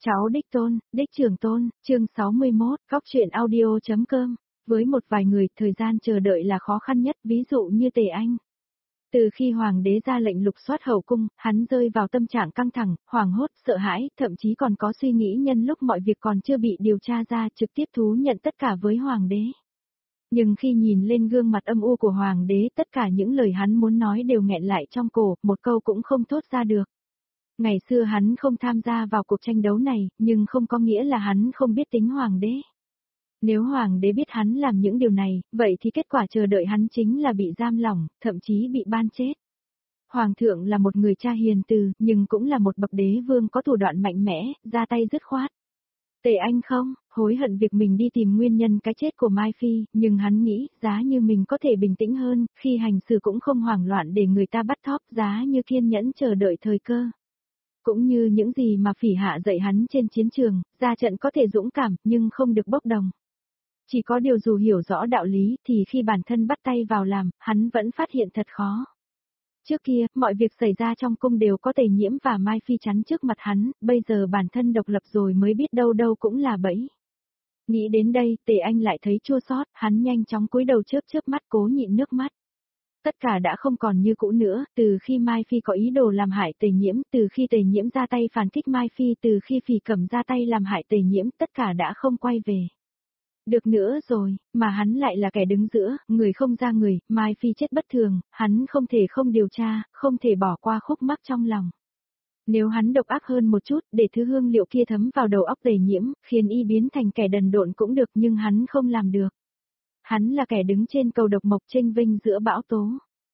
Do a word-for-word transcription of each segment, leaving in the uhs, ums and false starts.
Cháu đích tôn, đích trưởng tôn, chương sáu mươi mốt, góc truyện audio.com. Với một vài người, thời gian chờ đợi là khó khăn nhất, ví dụ như Tề Anh. Từ khi hoàng đế ra lệnh lục soát hậu cung, hắn rơi vào tâm trạng căng thẳng, hoảng hốt, sợ hãi, thậm chí còn có suy nghĩ nhân lúc mọi việc còn chưa bị điều tra ra trực tiếp thú nhận tất cả với hoàng đế. Nhưng khi nhìn lên gương mặt âm u của hoàng đế, tất cả những lời hắn muốn nói đều nghẹn lại trong cổ, một câu cũng không thốt ra được. Ngày xưa hắn không tham gia vào cuộc tranh đấu này, nhưng không có nghĩa là hắn không biết tính hoàng đế. Nếu hoàng đế biết hắn làm những điều này, vậy thì kết quả chờ đợi hắn chính là bị giam lỏng, thậm chí bị ban chết. Hoàng thượng là một người cha hiền từ, nhưng cũng là một bậc đế vương có thủ đoạn mạnh mẽ, ra tay dứt khoát. Tề Anh không, hối hận việc mình đi tìm nguyên nhân cái chết của Mai Phi, nhưng hắn nghĩ, giá như mình có thể bình tĩnh hơn, khi hành xử cũng không hoảng loạn để người ta bắt thóp, giá như kiên nhẫn chờ đợi thời cơ. Cũng như những gì mà Phỉ Hạ dạy hắn trên chiến trường, ra trận có thể dũng cảm, nhưng không được bốc đồng. Chỉ có điều dù hiểu rõ đạo lý, thì khi bản thân bắt tay vào làm, hắn vẫn phát hiện thật khó. Trước kia, mọi việc xảy ra trong cung đều có Tề Nhiễm và Mai Phi chắn trước mặt hắn, bây giờ bản thân độc lập rồi mới biết đâu đâu cũng là bẫy. Nghĩ đến đây, Tề Anh lại thấy chua xót, hắn nhanh chóng cúi đầu chớp chớp mắt cố nhịn nước mắt. Tất cả đã không còn như cũ nữa, từ khi Mai Phi có ý đồ làm hại Tề Nhiễm, từ khi Tề Nhiễm ra tay phản kích Mai Phi, từ khi Phỉ Cẩm ra tay làm hại Tề Nhiễm, tất cả đã không quay về được nữa rồi, mà hắn lại là kẻ đứng giữa, người không ra người, Mai Phi chết bất thường, hắn không thể không điều tra, không thể bỏ qua khúc mắc trong lòng. Nếu hắn độc ác hơn một chút, để thứ hương liệu kia thấm vào đầu óc Tề Nhiễm, khiến y biến thành kẻ đần độn cũng được, nhưng hắn không làm được. Hắn là kẻ đứng trên cầu độc mộc chênh vênh giữa bão tố.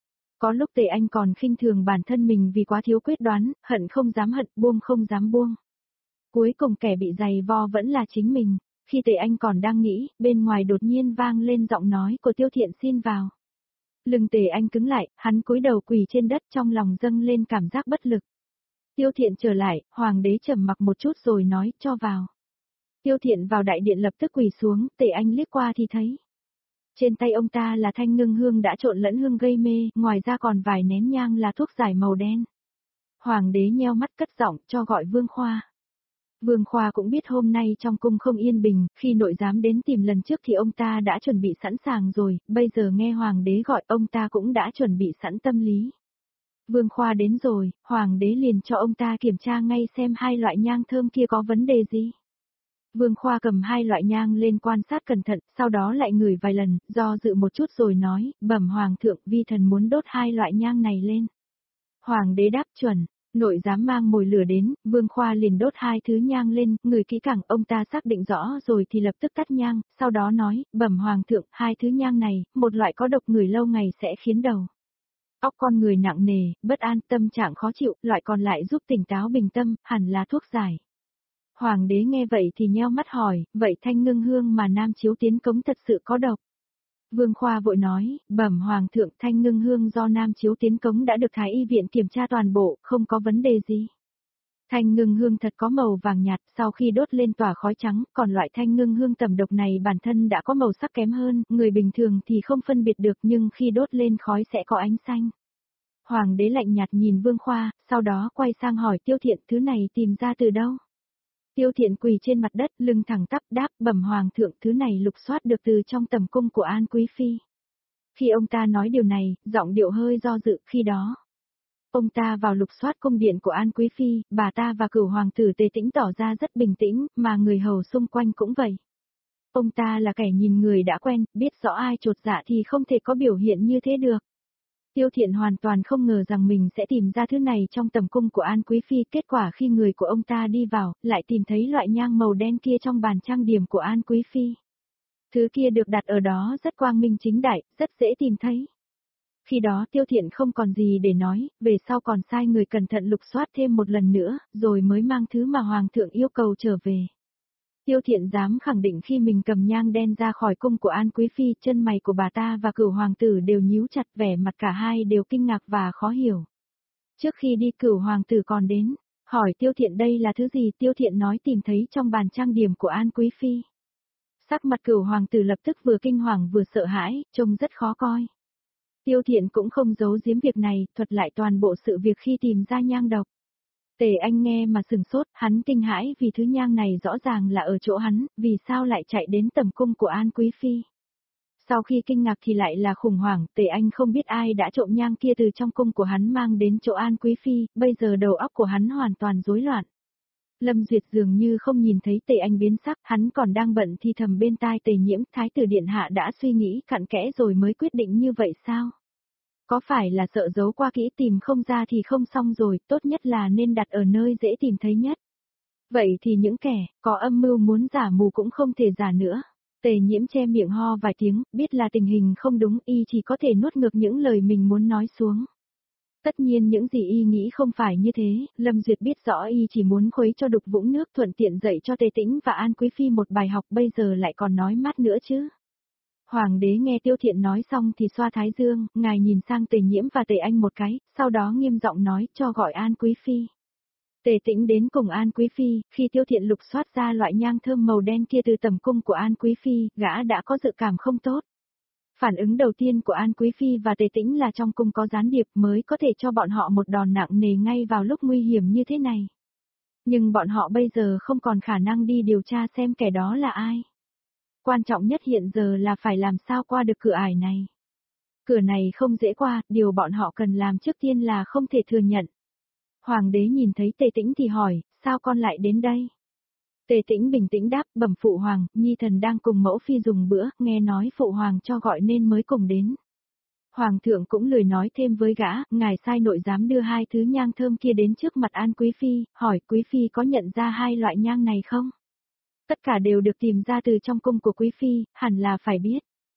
Có lúc Tề Anh còn khinh thường bản thân mình vì quá thiếu quyết đoán, hận không dám hận, buông không dám buông. Cuối cùng kẻ bị giày vo vẫn là chính mình. Khi Tề Anh còn đang nghĩ, bên ngoài đột nhiên vang lên giọng nói của Tiêu Thiện xin vào. Lưng Tề Anh cứng lại, hắn cúi đầu quỳ trên đất trong lòng dâng lên cảm giác bất lực. Tiêu Thiện trở lại, hoàng đế trầm mặc một chút rồi nói, cho vào. Tiêu Thiện vào đại điện lập tức quỳ xuống, Tề Anh liếc qua thì thấy. Trên tay ông ta là thanh ngưng hương đã trộn lẫn hương gây mê, ngoài ra còn vài nén nhang là thuốc giải màu đen. Hoàng đế nheo mắt cất giọng, cho gọi Vương Khoa. Vương Khoa cũng biết hôm nay trong cung không yên bình, khi nội giám đến tìm lần trước thì ông ta đã chuẩn bị sẵn sàng rồi, bây giờ nghe hoàng đế gọi ông ta cũng đã chuẩn bị sẵn tâm lý. Vương Khoa đến rồi, hoàng đế liền cho ông ta kiểm tra ngay xem hai loại nhang thơm kia có vấn đề gì. Vương Khoa cầm hai loại nhang lên quan sát cẩn thận, sau đó lại ngửi vài lần, do dự một chút rồi nói, bẩm hoàng thượng, vi thần muốn đốt hai loại nhang này lên. Hoàng đế đáp chuẩn. Nội giám mang mồi lửa đến, Vương Khoa liền đốt hai thứ nhang lên, người kỹ càng, ông ta xác định rõ rồi thì lập tức tắt nhang, sau đó nói, bẩm hoàng thượng, hai thứ nhang này, một loại có độc người lâu ngày sẽ khiến đầu óc con người nặng nề, bất an, tâm trạng khó chịu, loại còn lại giúp tỉnh táo bình tâm, hẳn là thuốc giải. Hoàng đế nghe vậy thì nheo mắt hỏi, vậy thanh ngưng hương mà Nam Chiếu tiến cống thật sự có độc? Vương Khoa vội nói, bẩm hoàng thượng, thanh ngưng hương do Nam Chiếu tiến cống đã được Thái Y viện kiểm tra toàn bộ, không có vấn đề gì. Thanh ngưng hương thật có màu vàng nhạt, sau khi đốt lên tỏa khói trắng, còn loại thanh ngưng hương tầm độc này bản thân đã có màu sắc kém hơn, người bình thường thì không phân biệt được nhưng khi đốt lên khói sẽ có ánh xanh. Hoàng đế lạnh nhạt nhìn Vương Khoa, sau đó quay sang hỏi Tiêu Thiện thứ này tìm ra từ đâu? Tiêu Thiện quỳ trên mặt đất, lưng thẳng tắp đáp, bẩm hoàng thượng, thứ này lục soát được từ trong tầm cung của An Quý Phi. Khi ông ta nói điều này, giọng điệu hơi do dự, khi đó. Ông ta vào lục soát cung điện của An Quý Phi, bà ta và cửu hoàng tử Tề Tĩnh tỏ ra rất bình tĩnh, mà người hầu xung quanh cũng vậy. Ông ta là kẻ nhìn người đã quen, biết rõ ai chột dạ thì không thể có biểu hiện như thế được. Tiêu Thiện hoàn toàn không ngờ rằng mình sẽ tìm ra thứ này trong tầm cung của An Quý Phi, kết quả khi người của ông ta đi vào, lại tìm thấy loại nhang màu đen kia trong bàn trang điểm của An Quý Phi. Thứ kia được đặt ở đó rất quang minh chính đại, rất dễ tìm thấy. Khi đó Tiêu Thiện không còn gì để nói, về sau còn sai người cẩn thận lục soát thêm một lần nữa, rồi mới mang thứ mà Hoàng thượng yêu cầu trở về. Tiêu Thiện dám khẳng định khi mình cầm nhang đen ra khỏi cung của An Quý Phi, chân mày của bà ta và cửu hoàng tử đều nhíu chặt, vẻ mặt cả hai đều kinh ngạc và khó hiểu. Trước khi đi cửu hoàng tử còn đến, hỏi Tiêu Thiện đây là thứ gì, Tiêu Thiện nói tìm thấy trong bàn trang điểm của An Quý Phi. Sắc mặt cửu hoàng tử lập tức vừa kinh hoàng vừa sợ hãi, trông rất khó coi. Tiêu Thiện cũng không giấu giếm việc này, thuật lại toàn bộ sự việc khi tìm ra nhang độc. Tề Anh nghe mà sừng sốt, hắn kinh hãi vì thứ nhang này rõ ràng là ở chỗ hắn, vì sao lại chạy đến tầm cung của An Quý Phi. Sau khi kinh ngạc thì lại là khủng hoảng, Tề Anh không biết ai đã trộm nhang kia từ trong cung của hắn mang đến chỗ An Quý Phi, bây giờ đầu óc của hắn hoàn toàn rối loạn. Lâm Duyệt dường như không nhìn thấy Tề Anh biến sắc, hắn còn đang bận thì thầm bên tai Tề Nhiễm, Thái tử điện hạ đã suy nghĩ cặn kẽ rồi mới quyết định như vậy sao? Có phải là sợ giấu qua kỹ tìm không ra thì không xong rồi, tốt nhất là nên đặt ở nơi dễ tìm thấy nhất. Vậy thì những kẻ có âm mưu muốn giả mù cũng không thể giả nữa. Tề Nhiễm che miệng ho vài tiếng, biết là tình hình không đúng, y chỉ có thể nuốt ngược những lời mình muốn nói xuống. Tất nhiên những gì y nghĩ không phải như thế, Lâm Duyệt biết rõ y chỉ muốn khuấy cho Đục Vũng nước thuận tiện dạy cho Tề Tĩnh và An Quý Phi một bài học, bây giờ lại còn nói mát nữa chứ. Hoàng đế nghe Tiêu Thiện nói xong thì xoa thái dương, ngài nhìn sang Tề Nhiễm và Tề Anh một cái, sau đó nghiêm giọng nói cho gọi An Quý Phi. Tề Tĩnh đến cùng An Quý Phi, khi Tiêu Thiện lục soát ra loại nhang thơm màu đen kia từ tầm cung của An Quý Phi, gã đã có dự cảm không tốt. Phản ứng đầu tiên của An Quý Phi và Tề Tĩnh là trong cung có gián điệp mới có thể cho bọn họ một đòn nặng nề ngay vào lúc nguy hiểm như thế này. Nhưng bọn họ bây giờ không còn khả năng đi điều tra xem kẻ đó là ai. Quan trọng nhất hiện giờ là phải làm sao qua được cửa ải này. Cửa này không dễ qua, điều bọn họ cần làm trước tiên là không thể thừa nhận. Hoàng đế nhìn thấy Tề Tĩnh thì hỏi, sao con lại đến đây? Tề Tĩnh bình tĩnh đáp, bẩm phụ hoàng, nhi thần đang cùng mẫu phi dùng bữa, nghe nói phụ hoàng cho gọi nên mới cùng đến. Hoàng thượng cũng lười nói thêm với gã, ngài sai nội giám đưa hai thứ nhang thơm kia đến trước mặt An Quý Phi, hỏi Quý Phi có nhận ra hai loại nhang này không? Tất cả đều được tìm ra từ trong cung của Quý Phi, hẳn là phải biết.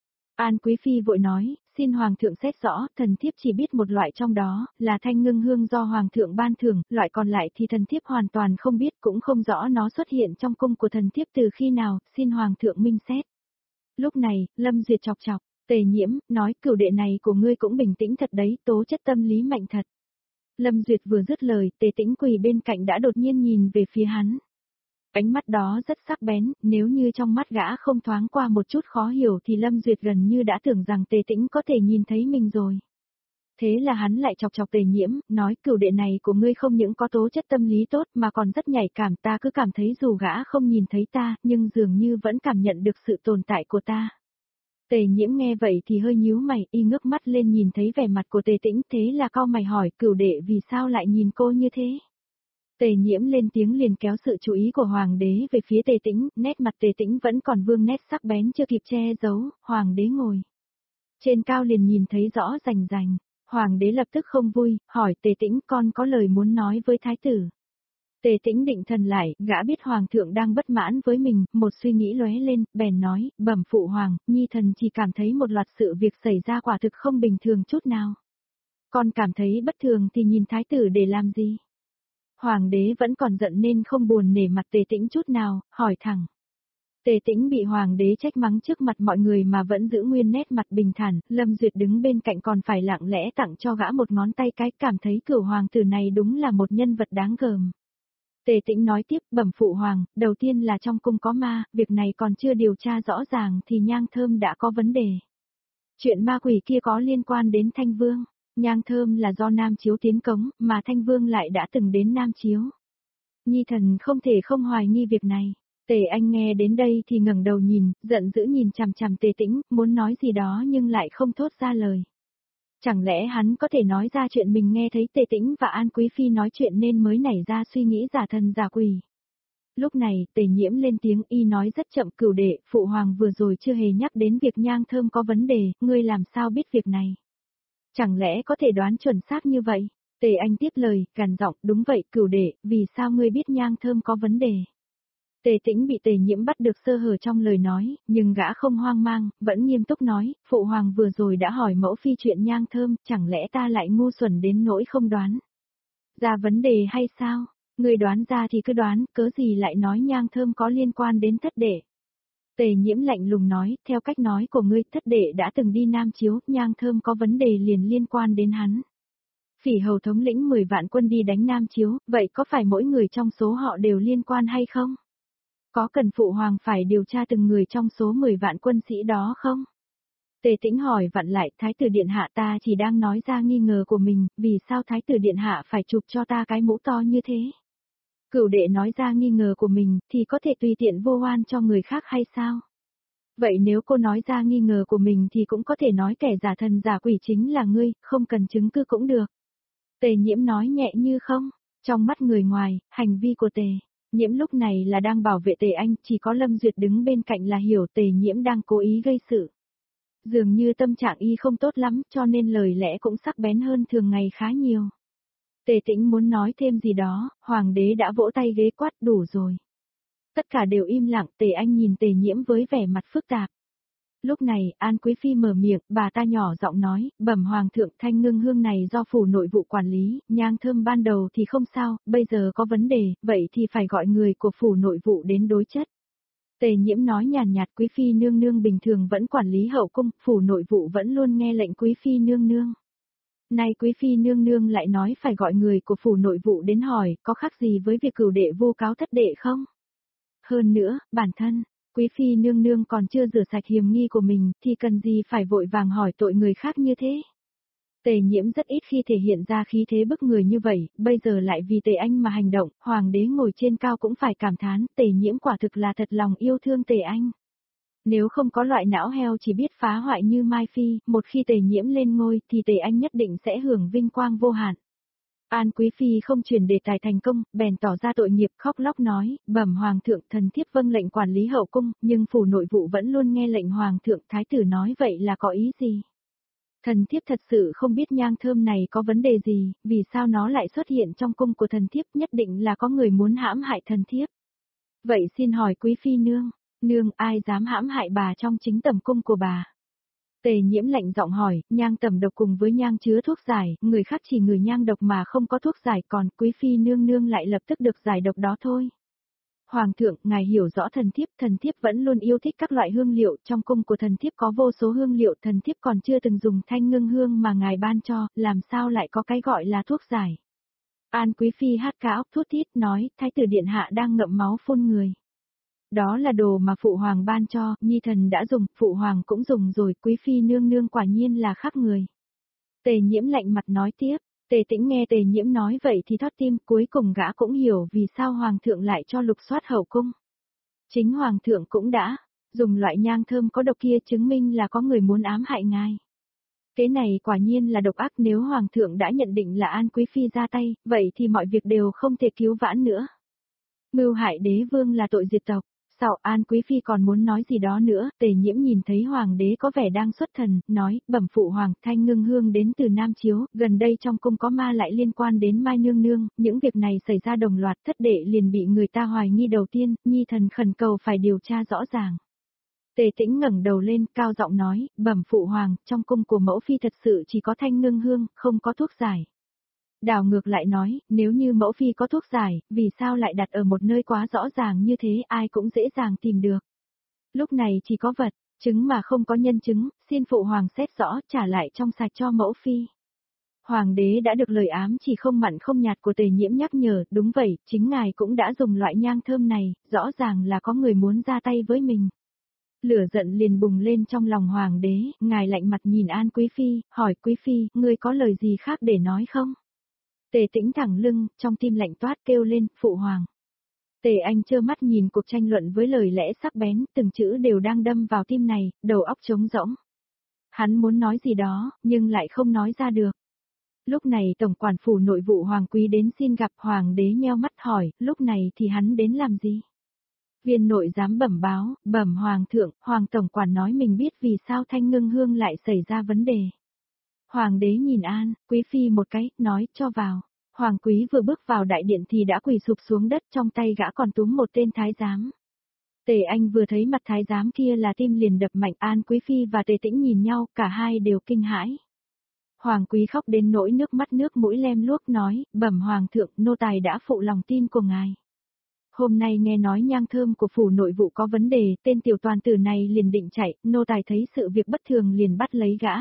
An Quý Phi vội nói, xin Hoàng thượng xét rõ, thần thiếp chỉ biết một loại trong đó, là thanh ngưng hương do Hoàng thượng ban thưởng, loại còn lại thì thần thiếp hoàn toàn không biết, cũng không rõ nó xuất hiện trong cung của thần thiếp từ khi nào, xin Hoàng thượng minh xét. Lúc này, Lâm Duyệt chọc chọc, Tề Nhiễm, nói cửu đệ này của ngươi cũng bình tĩnh thật đấy, tố chất tâm lý mạnh thật. Lâm Duyệt vừa dứt lời, Tề Tĩnh quỳ bên cạnh đã đột nhiên nhìn về phía hắn. Ánh mắt đó rất sắc bén, nếu như trong mắt gã không thoáng qua một chút khó hiểu thì Lâm Duyệt gần như đã tưởng rằng Tề Tĩnh có thể nhìn thấy mình rồi. Thế là hắn lại chọc chọc Tề Nhiễm, nói cửu đệ này của ngươi không những có tố chất tâm lý tốt mà còn rất nhạy cảm, ta cứ cảm thấy dù gã không nhìn thấy ta, nhưng dường như vẫn cảm nhận được sự tồn tại của ta. Tề Nhiễm nghe vậy thì hơi nhíu mày, y ngước mắt lên nhìn thấy vẻ mặt của Tề Tĩnh, thế là cau mày hỏi cửu đệ vì sao lại nhìn cô như thế. Tề Nhiễm lên tiếng liền kéo sự chú ý của Hoàng đế về phía Tề Tĩnh, nét mặt Tề Tĩnh vẫn còn vương nét sắc bén chưa kịp che giấu, Hoàng đế ngồi trên cao liền nhìn thấy rõ rành rành. Hoàng đế lập tức không vui, hỏi Tề Tĩnh con có lời muốn nói với thái tử. Tề Tĩnh định thần lại, gã biết Hoàng thượng đang bất mãn với mình, một suy nghĩ lóe lên, bèn nói, bẩm phụ hoàng, nhi thần chỉ cảm thấy một loạt sự việc xảy ra quả thực không bình thường chút nào. Con cảm thấy bất thường thì nhìn thái tử để làm gì? Hoàng đế vẫn còn giận nên không buồn nể mặt Tề Tĩnh chút nào, hỏi thẳng. Tề Tĩnh bị Hoàng đế trách mắng trước mặt mọi người mà vẫn giữ nguyên nét mặt bình thản, Lâm Duyệt đứng bên cạnh còn phải lặng lẽ tặng cho gã một ngón tay cái, cảm thấy cửu hoàng tử này đúng là một nhân vật đáng gờm. Tề Tĩnh nói tiếp, bẩm phụ hoàng, đầu tiên là trong cung có ma, việc này còn chưa điều tra rõ ràng thì nhang thơm đã có vấn đề. Chuyện ma quỷ kia có liên quan đến Thanh Vương. Nhang thơm là do Nam Chiếu tiến cống, mà Thanh Vương lại đã từng đến Nam Chiếu. Nhi thần không thể không hoài nghi việc này. Tề Anh nghe đến đây thì ngẩng đầu nhìn, giận dữ nhìn chằm chằm Tề Tĩnh, muốn nói gì đó nhưng lại không thốt ra lời. Chẳng lẽ hắn có thể nói ra chuyện mình nghe thấy Tề Tĩnh và An Quý Phi nói chuyện nên mới nảy ra suy nghĩ giả thần giả quỷ. Lúc này, Tề Nhiễm lên tiếng, y nói rất chậm, cửu đệ, phụ hoàng vừa rồi chưa hề nhắc đến việc nhang thơm có vấn đề, ngươi làm sao biết việc này? Chẳng lẽ có thể đoán chuẩn xác như vậy? Tề Anh tiếp lời, gằn giọng, đúng vậy cửu đệ, vì sao ngươi biết nhang thơm có vấn đề? Tề Tĩnh bị Tề Nhiễm bắt được sơ hở trong lời nói, nhưng gã không hoang mang, vẫn nghiêm túc nói, phụ hoàng vừa rồi đã hỏi mẫu phi chuyện nhang thơm, chẳng lẽ ta lại ngu xuẩn đến nỗi không đoán ra vấn đề hay sao? Ngươi đoán ra thì cứ đoán, cớ gì lại nói nhang thơm có liên quan đến thất đệ? Tề Nhiễm lạnh lùng nói, theo cách nói của ngươi, thất đệ đã từng đi Nam Chiếu, nhang thơm có vấn đề liền liên quan đến hắn. Phỉ Hầu thống lĩnh mười vạn quân đi đánh Nam Chiếu, vậy có phải mỗi người trong số họ đều liên quan hay không? Có cần phụ hoàng phải điều tra từng người trong số mười vạn quân sĩ đó không? Tề Tĩnh hỏi vặn lại, Thái tử điện hạ ta chỉ đang nói ra nghi ngờ của mình, vì sao Thái tử điện hạ phải chụp cho ta cái mũ to như thế? Cửu đệ nói ra nghi ngờ của mình, thì có thể tùy tiện vô oan cho người khác hay sao? Vậy nếu cô nói ra nghi ngờ của mình thì cũng có thể nói kẻ giả thần giả quỷ chính là ngươi, không cần chứng cứ cũng được. Tề Nhiễm nói nhẹ như không, trong mắt người ngoài, hành vi của Tề Nhiễm lúc này là đang bảo vệ Tề Anh, chỉ có Lâm Duyệt đứng bên cạnh là hiểu Tề Nhiễm đang cố ý gây sự. Dường như tâm trạng y không tốt lắm, cho nên lời lẽ cũng sắc bén hơn thường ngày khá nhiều. Tề Tĩnh muốn nói thêm gì đó, hoàng đế đã vỗ tay ghế quát đủ rồi. Tất cả đều im lặng, Tề Anh nhìn Tề Nhiễm với vẻ mặt phức tạp. Lúc này, An Quý Phi mở miệng, bà ta nhỏ giọng nói, bẩm hoàng thượng, thanh ngưng hương này do phủ nội vụ quản lý, nhang thơm ban đầu thì không sao, bây giờ có vấn đề, vậy thì phải gọi người của phủ nội vụ đến đối chất. Tề Nhiễm nói nhàn nhạt, Quý Phi nương nương bình thường vẫn quản lý hậu cung, phủ nội vụ vẫn luôn nghe lệnh Quý Phi nương nương. Nay Quý Phi nương nương lại nói phải gọi người của phủ nội vụ đến hỏi, có khác gì với việc cửu đệ vu cáo thất đệ không? Hơn nữa, bản thân, Quý Phi nương nương còn chưa rửa sạch hiềm nghi của mình, thì cần gì phải vội vàng hỏi tội người khác như thế? Tề Nhiễm rất ít khi thể hiện ra khí thế bức người như vậy, bây giờ lại vì Tề Anh mà hành động, hoàng đế ngồi trên cao cũng phải cảm thán, Tề Nhiễm quả thực là thật lòng yêu thương Tề Anh. Nếu không có loại não heo chỉ biết phá hoại như Mai Phi, một khi Tề Nhiễm lên ngôi thì Tề Anh nhất định sẽ hưởng vinh quang vô hạn. An Quý Phi không truyền đề tài thành công, bèn tỏ ra tội nghiệp khóc lóc nói, bẩm hoàng thượng, thần thiếp vâng lệnh quản lý hậu cung, nhưng phủ nội vụ vẫn luôn nghe lệnh hoàng thượng, thái tử nói vậy là có ý gì? Thần thiếp thật sự không biết nhang thơm này có vấn đề gì, vì sao nó lại xuất hiện trong cung của thần thiếp, nhất định là có người muốn hãm hại thần thiếp. Vậy xin hỏi Quý Phi nương, nương ai dám hãm hại bà trong chính tầm cung của bà? Tề Nhiễm lạnh giọng hỏi, nhang tầm độc cùng với nhang chứa thuốc giải, người khác chỉ ngửi nhang độc mà không có thuốc giải, còn Quý Phi nương nương lại lập tức được giải độc đó thôi. Hoàng thượng, ngài hiểu rõ thần thiếp, thần thiếp vẫn luôn yêu thích các loại hương liệu, trong cung của thần thiếp có vô số hương liệu, thần thiếp còn chưa từng dùng thanh ngưng hương mà ngài ban cho, làm sao lại có cái gọi là thuốc giải. An Quý Phi hát ca óc thút thít nói, thái tử điện hạ đang ngậm máu phun người. Đó là đồ mà phụ hoàng ban cho, nhi thần đã dùng, phụ hoàng cũng dùng rồi, Quý Phi nương nương quả nhiên là khác người. Tề Nhiễm lạnh mặt nói tiếp, Tề Tĩnh nghe Tề Nhiễm nói vậy thì thót tim, cuối cùng gã cũng hiểu vì sao hoàng thượng lại cho lục soát hậu cung. Chính hoàng thượng cũng đã dùng loại nhang thơm có độc kia chứng minh là có người muốn ám hại ngài. Cái này quả nhiên là độc ác, nếu hoàng thượng đã nhận định là An Quý Phi ra tay, vậy thì mọi việc đều không thể cứu vãn nữa. Mưu hại đế vương là tội diệt tộc. Sao An Quý Phi còn muốn nói gì đó nữa, Tề Nhiễm nhìn thấy hoàng đế có vẻ đang xuất thần, nói, bẩm phụ hoàng, thanh ngưng hương đến từ Nam Chiếu, gần đây trong cung có ma lại liên quan đến Mai Nương Nương, những việc này xảy ra đồng loạt, thất đệ liền bị người ta hoài nghi đầu tiên, nhi thần khẩn cầu phải điều tra rõ ràng. Tề Tĩnh ngẩng đầu lên, cao giọng nói, bẩm phụ hoàng, trong cung của mẫu phi thật sự chỉ có thanh ngưng hương, không có thuốc giải. Đào ngược lại nói, nếu như mẫu phi có thuốc giải, vì sao lại đặt ở một nơi quá rõ ràng như thế, ai cũng dễ dàng tìm được. Lúc này chỉ có vật, chứng mà không có nhân chứng, xin phụ hoàng xét rõ, trả lại trong sạch cho mẫu phi. Hoàng đế đã được lời ám chỉ không mặn không nhạt của Tề Nhiễm nhắc nhở, đúng vậy, chính ngài cũng đã dùng loại nhang thơm này, rõ ràng là có người muốn ra tay với mình. Lửa giận liền bùng lên trong lòng hoàng đế, ngài lạnh mặt nhìn An Quý Phi, hỏi Quý Phi, ngươi có lời gì khác để nói không? Tề Tĩnh thẳng lưng, trong tim lạnh toát kêu lên, phụ hoàng. Tề Anh trơ mắt nhìn cuộc tranh luận với lời lẽ sắc bén, từng chữ đều đang đâm vào tim này, đầu óc trống rỗng. Hắn muốn nói gì đó, nhưng lại không nói ra được. Lúc này tổng quản phủ nội vụ Hoàng Quý đến xin gặp hoàng đế nheo mắt hỏi, lúc này thì hắn đến làm gì? Viên nội giám bẩm báo, bẩm hoàng thượng, hoàng tổng quản nói mình biết vì sao thanh ngưng hương lại xảy ra vấn đề. Hoàng đế nhìn An Quý Phi một cái, nói, cho vào. Hoàng Quý vừa bước vào đại điện thì đã quỳ sụp xuống đất, trong tay gã còn túm một tên thái giám. Tề Anh vừa thấy mặt thái giám kia là tim liền đập mạnh, An Quý Phi và Tề Tĩnh nhìn nhau, cả hai đều kinh hãi. Hoàng Quý khóc đến nỗi nước mắt nước mũi lem luốc nói, bẩm hoàng thượng, nô tài đã phụ lòng tin của ngài. Hôm nay nghe nói nhang thơm của phủ nội vụ có vấn đề, tên tiểu toàn tử này liền định chạy, nô tài thấy sự việc bất thường liền bắt lấy gã.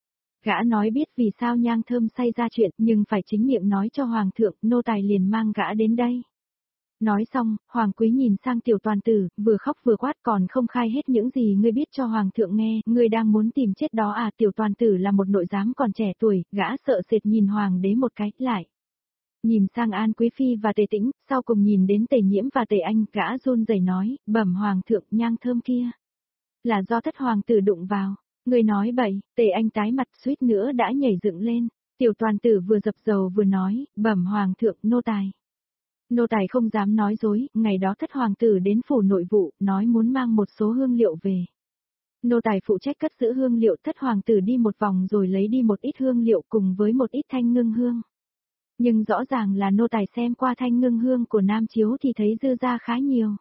Gã nói biết vì sao nhang thơm xảy ra chuyện, nhưng phải chính miệng nói cho hoàng thượng, nô tài liền mang gã đến đây. Nói xong, Hoàng Quý nhìn sang tiểu toàn tử, vừa khóc vừa quát còn không khai hết những gì ngươi biết cho Hoàng thượng nghe, ngươi đang muốn tìm chết đó à. Tiểu toàn tử là một nội giám còn trẻ tuổi, gã sợ sệt nhìn Hoàng đế một cái, lại. Nhìn sang An Quý Phi và Tề Tĩnh, sau cùng nhìn đến Tề Nhiễm và Tề Anh, gã run rẩy nói, bẩm Hoàng thượng, nhang thơm kia. Là do thất hoàng tử đụng vào. Người nói bậy, Tề Anh tái mặt suýt nữa đã nhảy dựng lên. Tiểu toàn tử vừa dập dầu vừa nói, bẩm Hoàng thượng, nô tài. Nô tài không dám nói dối, ngày đó thất hoàng tử đến phủ nội vụ, nói muốn mang một số hương liệu về. Nô tài phụ trách cất giữ hương liệu, thất hoàng tử đi một vòng rồi lấy đi một ít hương liệu cùng với một ít thanh ngưng hương. Nhưng rõ ràng là nô tài xem qua thanh ngưng hương của Nam Chiếu thì thấy dư ra khá nhiều.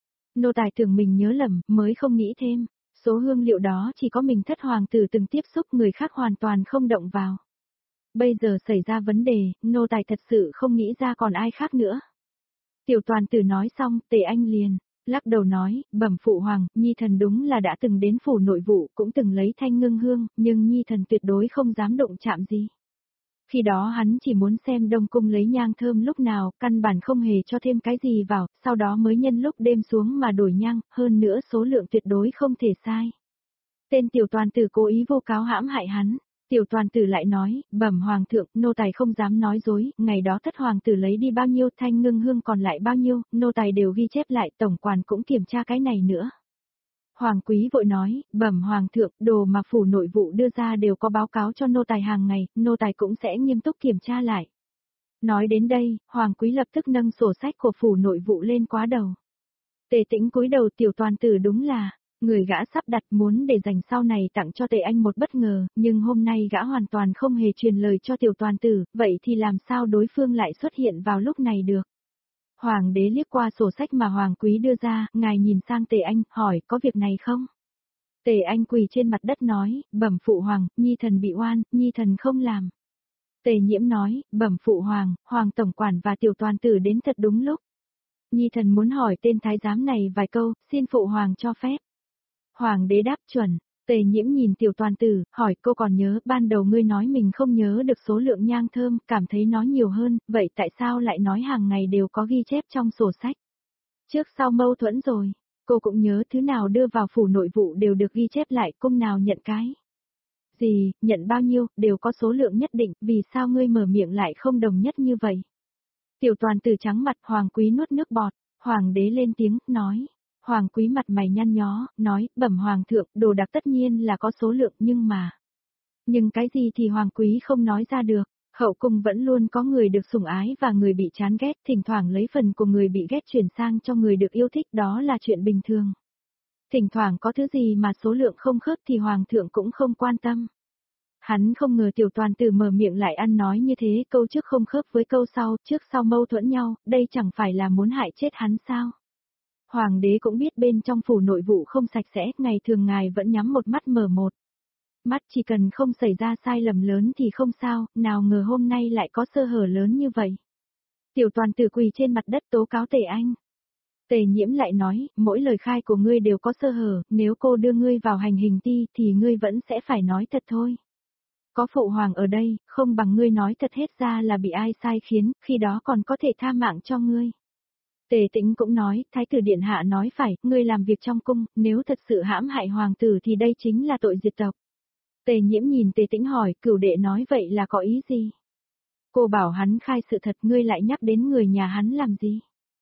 Nô tài tưởng mình nhớ lầm, mới không nghĩ thêm, số hương liệu đó chỉ có mình thất hoàng tử từng tiếp xúc, người khác hoàn toàn không động vào. Bây giờ xảy ra vấn đề, nô tài thật sự không nghĩ ra còn ai khác nữa. Tiểu toàn tử nói xong, Tề Anh liền lắc đầu nói, bẩm phụ hoàng, nhi thần đúng là đã từng đến phủ nội vụ, cũng từng lấy thanh ngưng hương, nhưng nhi thần tuyệt đối không dám động chạm gì. Khi đó hắn chỉ muốn xem Đông Cung lấy nhang thơm lúc nào, căn bản không hề cho thêm cái gì vào, sau đó mới nhân lúc đêm xuống mà đổi nhang, hơn nữa số lượng tuyệt đối không thể sai. Tên tiểu toàn tử cố ý vô cáo hãm hại hắn. Tiểu toàn tử lại nói, bẩm hoàng thượng, nô tài không dám nói dối, ngày đó thất hoàng tử lấy đi bao nhiêu, thanh ngưng hương còn lại bao nhiêu, nô tài đều ghi chép lại, tổng quản cũng kiểm tra cái này nữa. Hoàng quý vội nói, bẩm hoàng thượng, đồ mà phủ nội vụ đưa ra đều có báo cáo cho nô tài hàng ngày, nô tài cũng sẽ nghiêm túc kiểm tra lại. Nói đến đây, hoàng quý lập tức nâng sổ sách của phủ nội vụ lên quá đầu. Tề Tĩnh cúi đầu, tiểu toàn tử đúng là người gã sắp đặt, muốn để dành sau này tặng cho Tề Anh một bất ngờ, nhưng hôm nay gã hoàn toàn không hề truyền lời cho tiểu toàn tử, vậy thì làm sao đối phương lại xuất hiện vào lúc này được. Hoàng đế liếc qua sổ sách mà Hoàng quý đưa ra, ngài nhìn sang Tề Anh, hỏi có việc này không? Tề Anh quỳ trên mặt đất nói, bẩm phụ hoàng, nhi thần bị oan, nhi thần không làm. Tề Nhiễm nói, bẩm phụ hoàng, hoàng tổng quản và tiểu toàn tử đến thật đúng lúc. Nhi thần muốn hỏi tên thái giám này vài câu, xin phụ hoàng cho phép. Hoàng đế đáp chuẩn. Tề Nhiễm nhìn tiểu toàn tử, hỏi cô còn nhớ ban đầu ngươi nói mình không nhớ được số lượng nhang thơm, cảm thấy nó nhiều hơn, vậy tại sao lại nói hàng ngày đều có ghi chép trong sổ sách? Trước sau mâu thuẫn rồi, cô cũng nhớ thứ nào đưa vào phủ nội vụ đều được ghi chép lại, cung nào nhận cái gì, nhận bao nhiêu, đều có số lượng nhất định, vì sao ngươi mở miệng lại không đồng nhất như vậy? Tiểu toàn tử trắng mặt, hoàng quý nuốt nước bọt, hoàng đế lên tiếng, nói. Hoàng quý mặt mày nhăn nhó, nói, bẩm hoàng thượng, đồ đặc tất nhiên là có số lượng nhưng mà. Nhưng cái gì thì hoàng quý không nói ra được, hậu cung vẫn luôn có người được sủng ái và người bị chán ghét, thỉnh thoảng lấy phần của người bị ghét chuyển sang cho người được yêu thích, đó là chuyện bình thường. Thỉnh thoảng có thứ gì mà số lượng không khớp thì hoàng thượng cũng không quan tâm. Hắn không ngờ tiểu toàn tử mở miệng lại ăn nói như thế, câu trước không khớp với câu sau, trước sau mâu thuẫn nhau, đây chẳng phải là muốn hại chết hắn sao? Hoàng đế cũng biết bên trong phủ nội vụ không sạch sẽ, ngày thường ngài vẫn nhắm một mắt mở một. Mắt chỉ cần không xảy ra sai lầm lớn thì không sao, nào ngờ hôm nay lại có sơ hở lớn như vậy. Tiểu toàn tử quỳ trên mặt đất tố cáo Tề Anh. Tề Nhiễm lại nói, mỗi lời khai của ngươi đều có sơ hở, nếu cô đưa ngươi vào hành hình ti thì ngươi vẫn sẽ phải nói thật thôi. Có phụ hoàng ở đây, không bằng ngươi nói thật hết ra là bị ai sai khiến, khi đó còn có thể tha mạng cho ngươi. Tề Tĩnh cũng nói, Thái tử điện hạ nói phải, ngươi làm việc trong cung, nếu thật sự hãm hại hoàng tử thì đây chính là tội diệt tộc. Tề Nhiễm nhìn Tề Tĩnh hỏi, cửu đệ nói vậy là có ý gì? Cô bảo hắn khai sự thật, ngươi lại nhắc đến người nhà hắn làm gì?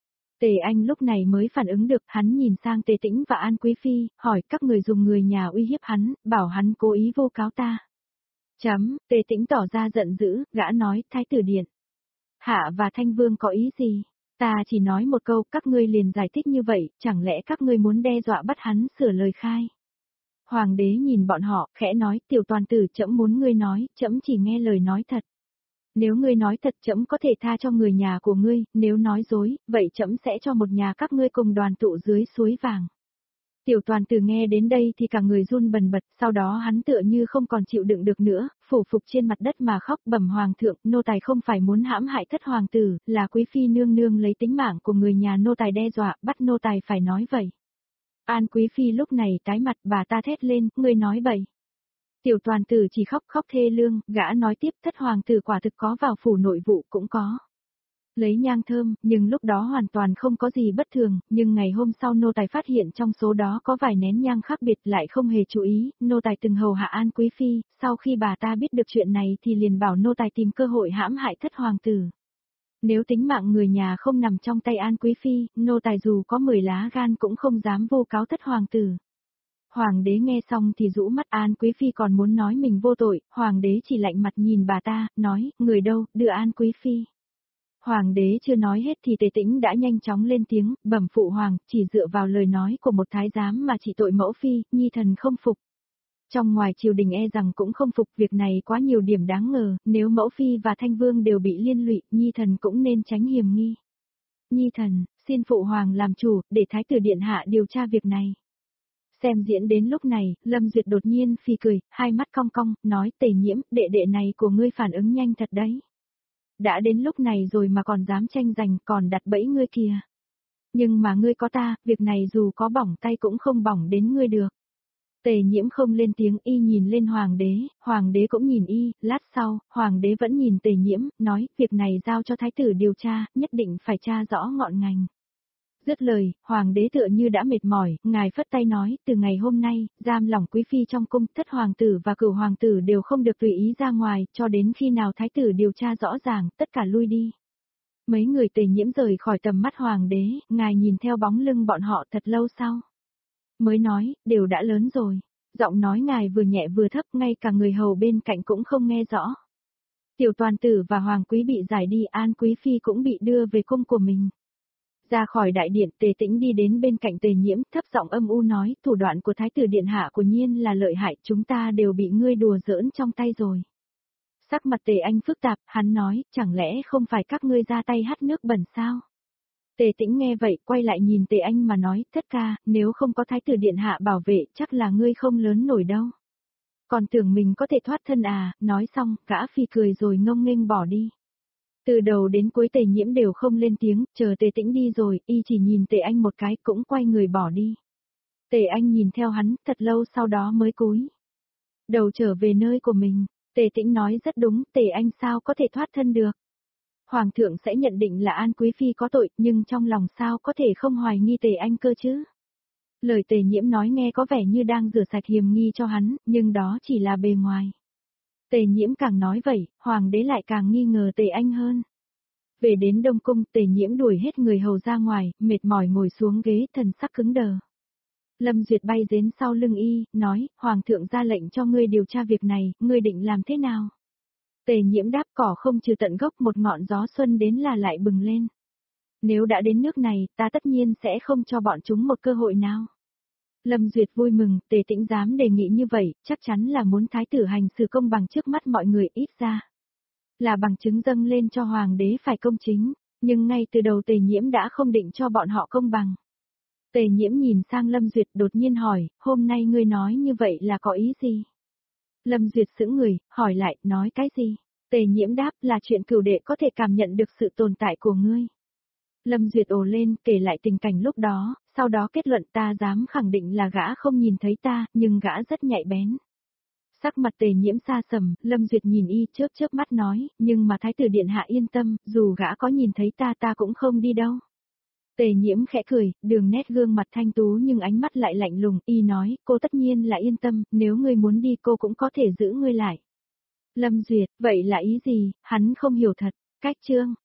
Tề Anh lúc này mới phản ứng được, hắn nhìn sang Tề Tĩnh và An Quý Phi, hỏi các người dùng người nhà uy hiếp hắn, bảo hắn cố ý vô cáo ta. Chấm, Tề Tĩnh tỏ ra giận dữ, gã nói, Thái tử điện hạ và Thanh Vương có ý gì? Ta chỉ nói một câu, các ngươi liền giải thích như vậy, chẳng lẽ các ngươi muốn đe dọa bắt hắn sửa lời khai? Hoàng đế nhìn bọn họ, khẽ nói, tiểu toàn tử, trẫm muốn ngươi nói, trẫm chỉ nghe lời nói thật. Nếu ngươi nói thật, trẫm có thể tha cho người nhà của ngươi, nếu nói dối, vậy trẫm sẽ cho một nhà các ngươi cùng đoàn tụ dưới suối vàng. Tiểu toàn tử nghe đến đây thì cả người run bần bật, sau đó hắn tựa như không còn chịu đựng được nữa, phủ phục trên mặt đất mà khóc, bẩm hoàng thượng, nô tài không phải muốn hãm hại thất hoàng tử, là quý phi nương nương lấy tính mạng của người nhà nô tài đe dọa, bắt nô tài phải nói vậy. An quý phi lúc này tái mặt, bà ta thét lên, ngươi nói bậy. Tiểu toàn tử chỉ khóc khóc thê lương, gã nói tiếp, thất hoàng tử quả thực có vào phủ nội vụ cũng có lấy nhang thơm, nhưng lúc đó hoàn toàn không có gì bất thường, nhưng ngày hôm sau nô tài phát hiện trong số đó có vài nén nhang khác biệt lại không hề chú ý, nô tài từng hầu hạ An Quý Phi, sau khi bà ta biết được chuyện này thì liền bảo nô tài tìm cơ hội hãm hại thất hoàng tử. Nếu tính mạng người nhà không nằm trong tay An Quý Phi, nô tài dù có mười lá gan cũng không dám vô cáo thất hoàng tử. Hoàng đế nghe xong thì rũ mắt, An Quý Phi còn muốn nói mình vô tội, hoàng đế chỉ lạnh mặt nhìn bà ta, nói, người đâu, đưa An Quý Phi. Hoàng đế chưa nói hết thì Tề Tĩnh đã nhanh chóng lên tiếng, bẩm phụ hoàng, chỉ dựa vào lời nói của một thái giám mà chỉ tội mẫu phi, nhi thần không phục. Trong ngoài triều đình e rằng cũng không phục, việc này quá nhiều điểm đáng ngờ, nếu mẫu phi và thanh vương đều bị liên lụy, nhi thần cũng nên tránh hiểm nghi. Nhi thần, xin phụ hoàng làm chủ, để thái tử điện hạ điều tra việc này. Xem diễn đến lúc này, Lâm Duyệt đột nhiên phì cười, hai mắt cong cong, nói, Tề Nhiễm, đệ đệ này của ngươi phản ứng nhanh thật đấy. Đã đến lúc này rồi mà còn dám tranh giành, còn đặt bẫy ngươi kìa. Nhưng mà ngươi có ta, việc này dù có bỏng tay cũng không bỏng đến ngươi được. Tề Nhiễm không lên tiếng, y nhìn lên hoàng đế, hoàng đế cũng nhìn y, lát sau, hoàng đế vẫn nhìn Tề Nhiễm, nói, việc này giao cho thái tử điều tra, nhất định phải tra rõ ngọn ngành. Dứt lời, hoàng đế tựa như đã mệt mỏi, ngài phất tay nói, từ ngày hôm nay, giam lỏng quý phi trong cung, thất hoàng tử và cửu hoàng tử đều không được tùy ý ra ngoài, cho đến khi nào thái tử điều tra rõ ràng, tất cả lui đi. Mấy người Tề Nhiễm rời khỏi tầm mắt hoàng đế, ngài nhìn theo bóng lưng bọn họ thật lâu sau. Mới nói, đều đã lớn rồi. Giọng nói ngài vừa nhẹ vừa thấp, ngay cả người hầu bên cạnh cũng không nghe rõ. Tiểu toàn tử và hoàng quý bị giải đi, An Quý Phi cũng bị đưa về cung của mình. Ra khỏi đại điện, Tề Tĩnh đi đến bên cạnh Tề Nhiễm, thấp giọng âm u nói, thủ đoạn của thái tử điện hạ của nhiên là lợi hại, chúng ta đều bị ngươi đùa giỡn trong tay rồi. Sắc mặt Tề Anh phức tạp, hắn nói, chẳng lẽ không phải các ngươi ra tay hắt nước bẩn sao? Tề Tĩnh nghe vậy, quay lại nhìn Tề Anh mà nói, thất ca, nếu không có thái tử điện hạ bảo vệ, chắc là ngươi không lớn nổi đâu. Còn tưởng mình có thể thoát thân à, nói xong, gã phi cười rồi ngông nghênh bỏ đi. Từ đầu đến cuối Tề Nhiễm đều không lên tiếng, chờ Tề Tĩnh đi rồi, y chỉ nhìn Tề Anh một cái cũng quay người bỏ đi. Tề Anh nhìn theo hắn, thật lâu sau đó mới cúi đầu trở về nơi của mình. Tề Tĩnh nói rất đúng, Tề Anh sao có thể thoát thân được. Hoàng thượng sẽ nhận định là An Quý Phi có tội, nhưng trong lòng sao có thể không hoài nghi Tề Anh cơ chứ. Lời Tề Nhiễm nói nghe có vẻ như đang rửa sạch hiềm nghi cho hắn, nhưng đó chỉ là bề ngoài. Tề Nhiễm càng nói vậy, hoàng đế lại càng nghi ngờ Tề Anh hơn. Về đến Đông Cung, Tề Nhiễm đuổi hết người hầu ra ngoài, mệt mỏi ngồi xuống ghế, thần sắc cứng đờ. Lâm Duyệt bay đến sau lưng y, nói, hoàng thượng ra lệnh cho ngươi điều tra việc này, ngươi định làm thế nào? Tề Nhiễm đáp, cỏ không trừ tận gốc, một ngọn gió xuân đến là lại bừng lên. Nếu đã đến nước này, ta tất nhiên sẽ không cho bọn chúng một cơ hội nào. Lâm Duyệt vui mừng, Tề Tĩnh dám đề nghị như vậy, chắc chắn là muốn thái tử hành xử công bằng trước mắt mọi người, ít ra là bằng chứng dâng lên cho hoàng đế phải công chính, nhưng ngay từ đầu Tề Nhiễm đã không định cho bọn họ công bằng. Tề Nhiễm nhìn sang Lâm Duyệt đột nhiên hỏi, hôm nay ngươi nói như vậy là có ý gì? Lâm Duyệt sững người, hỏi lại, nói cái gì? Tề Nhiễm đáp, là chuyện cửu đệ có thể cảm nhận được sự tồn tại của ngươi. Lâm Duyệt ồ lên, kể lại tình cảnh lúc đó, sau đó kết luận, ta dám khẳng định là gã không nhìn thấy ta, nhưng gã rất nhạy bén. Sắc mặt Tề Nhiễm xa sầm, Lâm Duyệt nhìn y chớp chớp mắt nói, nhưng mà thái tử điện hạ yên tâm, dù gã có nhìn thấy ta ta cũng không đi đâu. Tề Nhiễm khẽ cười, đường nét gương mặt thanh tú nhưng ánh mắt lại lạnh lùng, y nói, cô tất nhiên là yên tâm, nếu ngươi muốn đi cô cũng có thể giữ ngươi lại. Lâm Duyệt, vậy là ý gì, hắn không hiểu thật, cách chương.